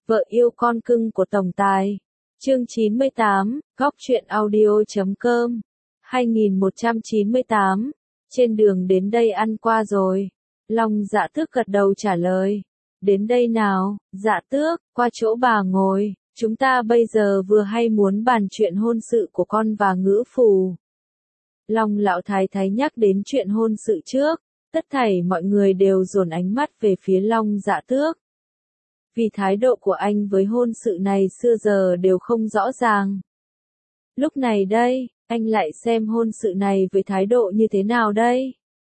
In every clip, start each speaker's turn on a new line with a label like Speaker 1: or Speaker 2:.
Speaker 1: Vợ yêu con cưng của tổng tài. Chương 98, Góc truyện audio.com. 2198. Trên đường đến đây ăn qua rồi. Long Dạ Tước gật đầu trả lời. Đến đây nào, Dạ Tước, qua chỗ bà ngồi. Chúng ta bây giờ vừa hay muốn bàn chuyện hôn sự của con và Ngữ Phù. Long lão thái thái nhắc đến chuyện hôn sự trước. Tất thảy mọi người đều dồn ánh mắt về phía Long Dạ Tước. Vì thái độ của anh với hôn sự này xưa giờ đều không rõ ràng. Lúc này đây, anh lại xem hôn sự này với thái độ như thế nào đây?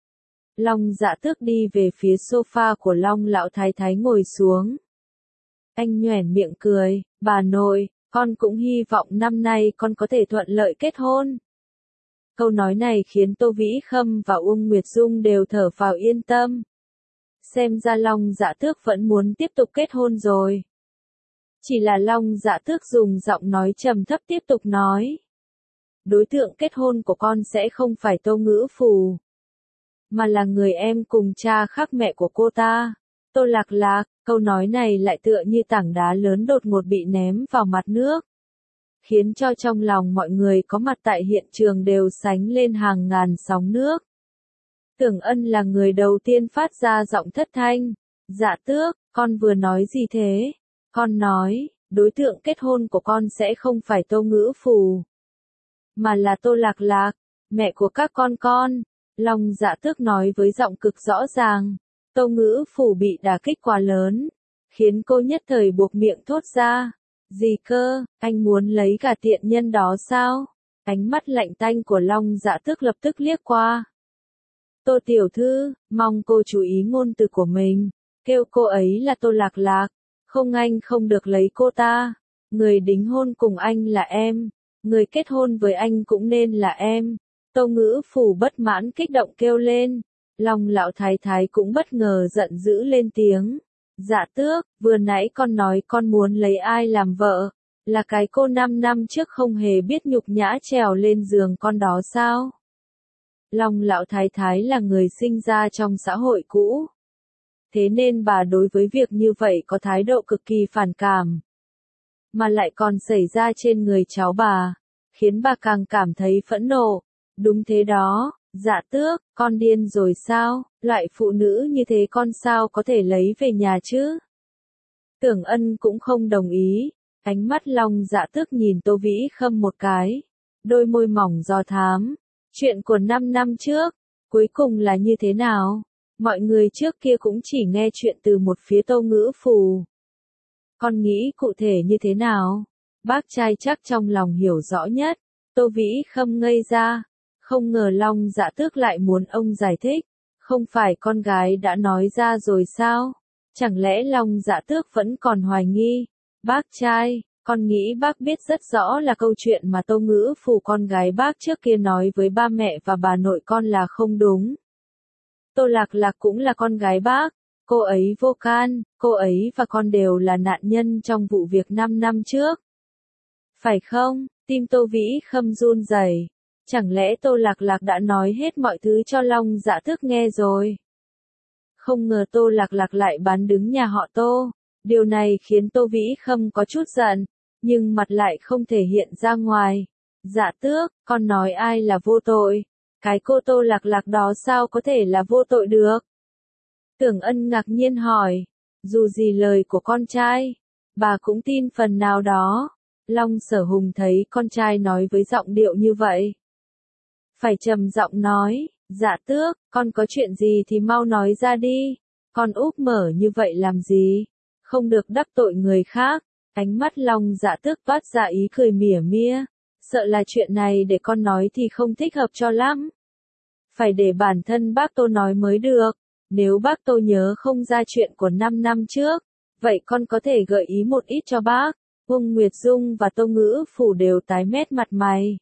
Speaker 1: Long Dạ Tước đi về phía sofa của Long lão thái thái ngồi xuống. Anh nhoẻn miệng cười, bà nội, con cũng hy vọng năm nay con có thể thuận lợi kết hôn. Câu nói này khiến Tô Vĩ Khâm và Uông Nguyệt Dung đều thở phào yên tâm. Xem ra Long Dạ Tước vẫn muốn tiếp tục kết hôn rồi. Chỉ là Long Dạ Tước dùng giọng nói trầm thấp tiếp tục nói. Đối tượng kết hôn của con sẽ không phải Tô Ngữ Phù, mà là người em cùng cha khác mẹ của cô ta, Tô Lạc Lạc. Câu nói này lại tựa như tảng đá lớn đột ngột bị ném vào mặt nước, khiến cho trong lòng mọi người có mặt tại hiện trường đều sánh lên hàng ngàn sóng nước. Tưởng Ân là người đầu tiên phát ra giọng thất thanh. Dạ Tước, con vừa nói gì thế? Con nói, đối tượng kết hôn của con sẽ không phải Tô Ngữ Phù, mà là Tô Lạc Lạc, mẹ của các con. Long Dạ Tước nói với giọng cực rõ ràng. Tô Ngữ Phù bị đả kích quá lớn, khiến cô nhất thời buộc miệng thốt ra. Gì cơ, anh muốn lấy cả tiện nhân đó sao? Ánh mắt lạnh tanh của Long Dạ Tước lập tức liếc qua. Tô tiểu thư, mong cô chú ý ngôn từ của mình, kêu cô ấy là Tô Lạc Lạc, không anh không được lấy cô ta. Người đính hôn cùng anh là em, người kết hôn với anh cũng nên là em. Tô Ngữ Phù bất mãn kích động kêu lên. Long lão thái thái cũng bất ngờ giận dữ lên tiếng. Dạ Tước, vừa nãy con nói con muốn lấy ai làm vợ, là cái cô 5 năm trước không hề biết nhục nhã trèo lên giường con đó sao? Long lão thái thái là người sinh ra trong xã hội cũ, thế nên bà đối với việc như vậy có thái độ cực kỳ phản cảm, mà lại còn xảy ra trên người cháu bà, khiến bà càng cảm thấy phẫn nộ. Đúng thế đó, Dạ Tước, con điên rồi sao? Loại phụ nữ như thế con sao có thể lấy về nhà chứ? Tưởng Ân cũng không đồng ý. Ánh mắt Long Dạ Tước nhìn Tô Vĩ Khâm một cái, đôi môi mỏng do thám. Chuyện của 5 năm trước, cuối cùng là như thế nào? Mọi người trước kia cũng chỉ nghe chuyện từ một phía Tô Ngữ Phù. Con nghĩ cụ thể như thế nào? Bác trai chắc trong lòng hiểu rõ nhất. Tô Vĩ Khâm ngây ra. Không ngờ Long Dạ Tước lại muốn ông giải thích. Không phải con gái đã nói ra rồi sao? Chẳng lẽ Long Dạ Tước vẫn còn hoài nghi? Bác trai, con nghĩ bác biết rất rõ là câu chuyện mà Tô Ngữ Phù con gái bác trước kia nói với ba mẹ và bà nội con là không đúng. Tô Lạc Lạc cũng là con gái bác, cô ấy vô can, cô ấy và con đều là nạn nhân trong vụ việc 5 năm trước. Phải không? Tim Tô Vĩ Khâm run rẩy. Chẳng lẽ Tô Lạc Lạc đã nói hết mọi thứ cho Long Dạ Tước nghe rồi? Không ngờ Tô Lạc Lạc lại bán đứng nhà họ Tô. Điều này khiến Tô Vĩ Khâm có chút giận, nhưng mặt lại không thể hiện ra ngoài. Dạ Tước, con nói ai là vô tội? Cái cô Tô Lạc Lạc đó sao có thể là vô tội được? Tưởng Ân ngạc nhiên hỏi. Dù gì lời của con trai, bà cũng tin phần nào đó. Long Sở Hùng thấy con trai nói với giọng điệu như vậy, phải trầm giọng nói. Dạ Tước, con có chuyện gì thì mau nói ra đi. Con úp mở như vậy làm gì? Không được đắc tội người khác. Ánh mắt Long Dạ Tước toát ra ý cười mỉa mia. Sợ là chuyện này để con nói thì không thích hợp cho lắm. Phải để bản thân bác Tô nói mới được. Nếu bác Tô nhớ không ra chuyện của 5 năm trước, vậy con có thể gợi ý một ít cho bác. Uông Nguyệt Dung và Tô Ngữ Phù đều tái mét mặt mày.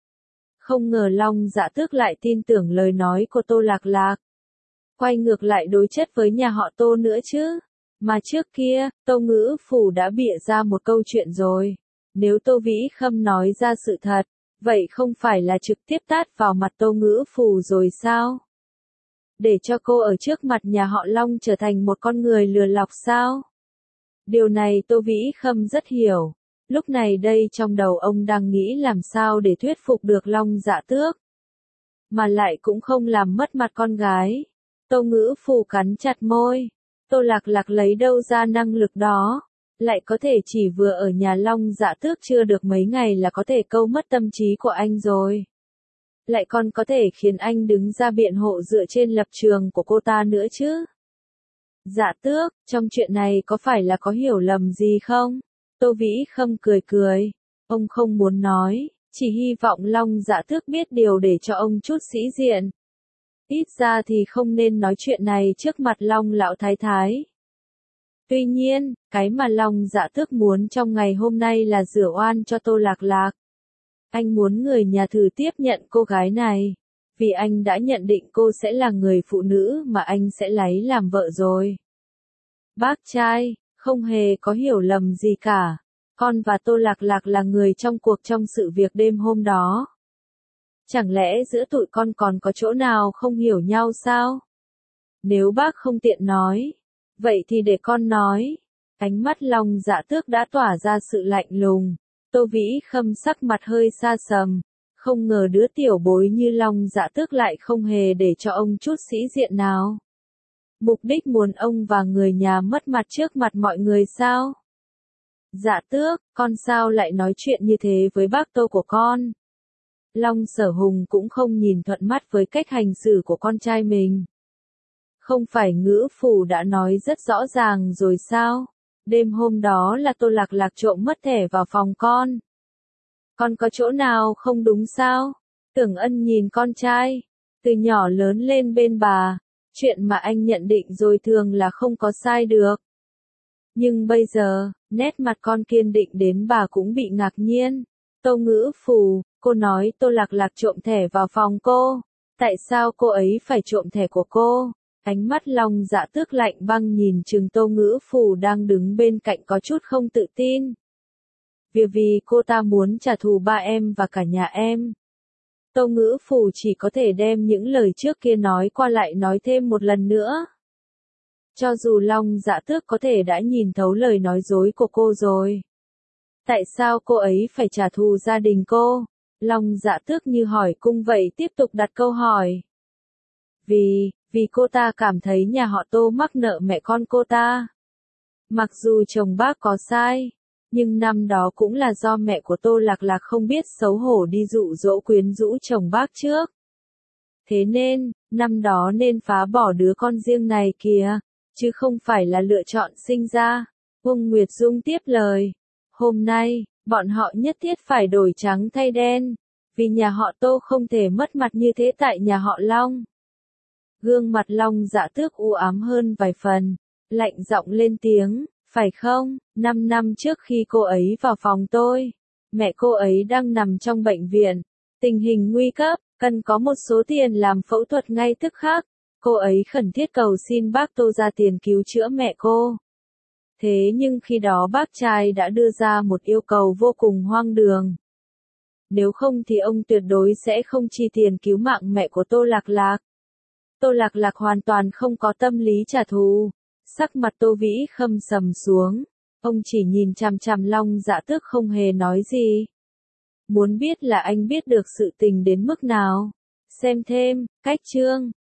Speaker 1: Không ngờ Long Dạ Tước lại tin tưởng lời nói của Tô Lạc Lạc. Quay ngược lại đối chất với nhà họ Tô nữa chứ. Mà trước kia, Tô Ngữ Phù đã bịa ra một câu chuyện rồi. Nếu Tô Vĩ Khâm nói ra sự thật, vậy không phải là trực tiếp tát vào mặt Tô Ngữ Phù rồi sao? Để cho cô ở trước mặt nhà họ Long trở thành một con người lừa lọc sao? Điều này Tô Vĩ Khâm rất hiểu. Lúc này đây trong đầu ông đang nghĩ làm sao để thuyết phục được Long Dạ Tước. Mà lại cũng không làm mất mặt con gái. Tô Ngữ Phù cắn chặt môi. Tô Lạc Lạc lấy đâu ra năng lực đó. Lại có thể chỉ vừa ở nhà Long Dạ Tước chưa được mấy ngày là có thể câu mất tâm trí của anh rồi. Lại còn có thể khiến anh đứng ra biện hộ dựa trên lập trường của cô ta nữa chứ. Dạ Tước, trong chuyện này có phải là có hiểu lầm gì không? Tô Vĩ Khâm cười cười. Ông không muốn nói, chỉ hy vọng Long Dạ Tước biết điều để cho ông chút sĩ diện. Ít ra thì không nên nói chuyện này trước mặt Long lão thái thái. Tuy nhiên, cái mà Long Dạ Tước muốn trong ngày hôm nay là rửa oan cho Tô Lạc Lạc. Anh muốn người nhà thử tiếp nhận cô gái này. Vì anh đã nhận định cô sẽ là người phụ nữ mà anh sẽ lấy làm vợ rồi. Bác trai, không hề có hiểu lầm gì cả. Con và Tô Lạc Lạc là người trong cuộc trong sự việc đêm hôm đó. Chẳng lẽ giữa tụi con còn có chỗ nào không hiểu nhau sao? Nếu bác không tiện nói, vậy thì để con nói. Ánh mắt Long Dạ Tước đã tỏa ra sự lạnh lùng. Tô Vĩ Khâm sắc mặt hơi xa sầm. Không ngờ đứa tiểu bối như Long Dạ Tước lại không hề để cho ông chút sĩ diện nào. Mục đích muốn ông và người nhà mất mặt trước mặt mọi người sao? Dạ Tước, con sao lại nói chuyện như thế với bác Tô của con? Long Sở Hùng cũng không nhìn thuận mắt với cách hành xử của con trai mình. Không phải Ngữ Phủ đã nói rất rõ ràng rồi sao? Đêm hôm đó là Tô Lạc Lạc trộm mất thẻ vào phòng con. Con có chỗ nào không đúng sao? Tưởng Ân nhìn con trai, từ nhỏ lớn lên bên bà, chuyện mà anh nhận định rồi thường là không có sai được. Nhưng bây giờ, nét mặt con kiên định đến bà cũng bị ngạc nhiên. Tô Ngữ Phù, cô nói Tô Lạc Lạc trộm thẻ vào phòng cô. Tại sao cô ấy phải trộm thẻ của cô? Ánh mắt Long Dạ Tước lạnh băng nhìn chừng Tô Ngữ Phù đang đứng bên cạnh có chút không tự tin. Vì cô ta muốn trả thù ba em và cả nhà em. Tô Ngữ Phù chỉ có thể đem những lời trước kia nói qua lại nói thêm một lần nữa. Cho dù Long Dạ Tước có thể đã nhìn thấu lời nói dối của cô rồi. Tại sao cô ấy phải trả thù gia đình cô? Long Dạ Tước như hỏi cung vậy tiếp tục đặt câu hỏi. Vì cô ta cảm thấy nhà họ Tô mắc nợ mẹ con cô ta. Mặc dù chồng bác có sai, nhưng năm đó cũng là do mẹ của Tô Lạc Lạc không biết xấu hổ đi dụ dỗ quyến rũ chồng bác trước. Thế nên, năm đó nên phá bỏ đứa con riêng này kìa, chứ không phải là lựa chọn sinh ra. Uông Nguyệt Dung tiếp lời. Hôm nay, bọn họ nhất thiết phải đổi trắng thay đen, vì nhà họ Tô không thể mất mặt như thế tại nhà họ Long. Gương mặt Long Dạ Tước u ám hơn vài phần, lạnh giọng lên tiếng, phải không, 5 năm trước khi cô ấy vào phòng tôi, mẹ cô ấy đang nằm trong bệnh viện, tình hình nguy cấp, cần có một số tiền làm phẫu thuật ngay tức khắc, cô ấy khẩn thiết cầu xin bác Tô ra tiền cứu chữa mẹ cô. Thế nhưng khi đó bác trai đã đưa ra một yêu cầu vô cùng hoang đường. Nếu không thì ông tuyệt đối sẽ không chi tiền cứu mạng mẹ của Tô Lạc Lạc. Tô Lạc Lạc hoàn toàn không có tâm lý trả thù. Sắc mặt Tô Vĩ Khâm sầm xuống. Ông chỉ nhìn chằm chằm Long Dạ Tước không hề nói gì. Muốn biết là anh biết được sự tình đến mức nào. Xem thêm, cách chương.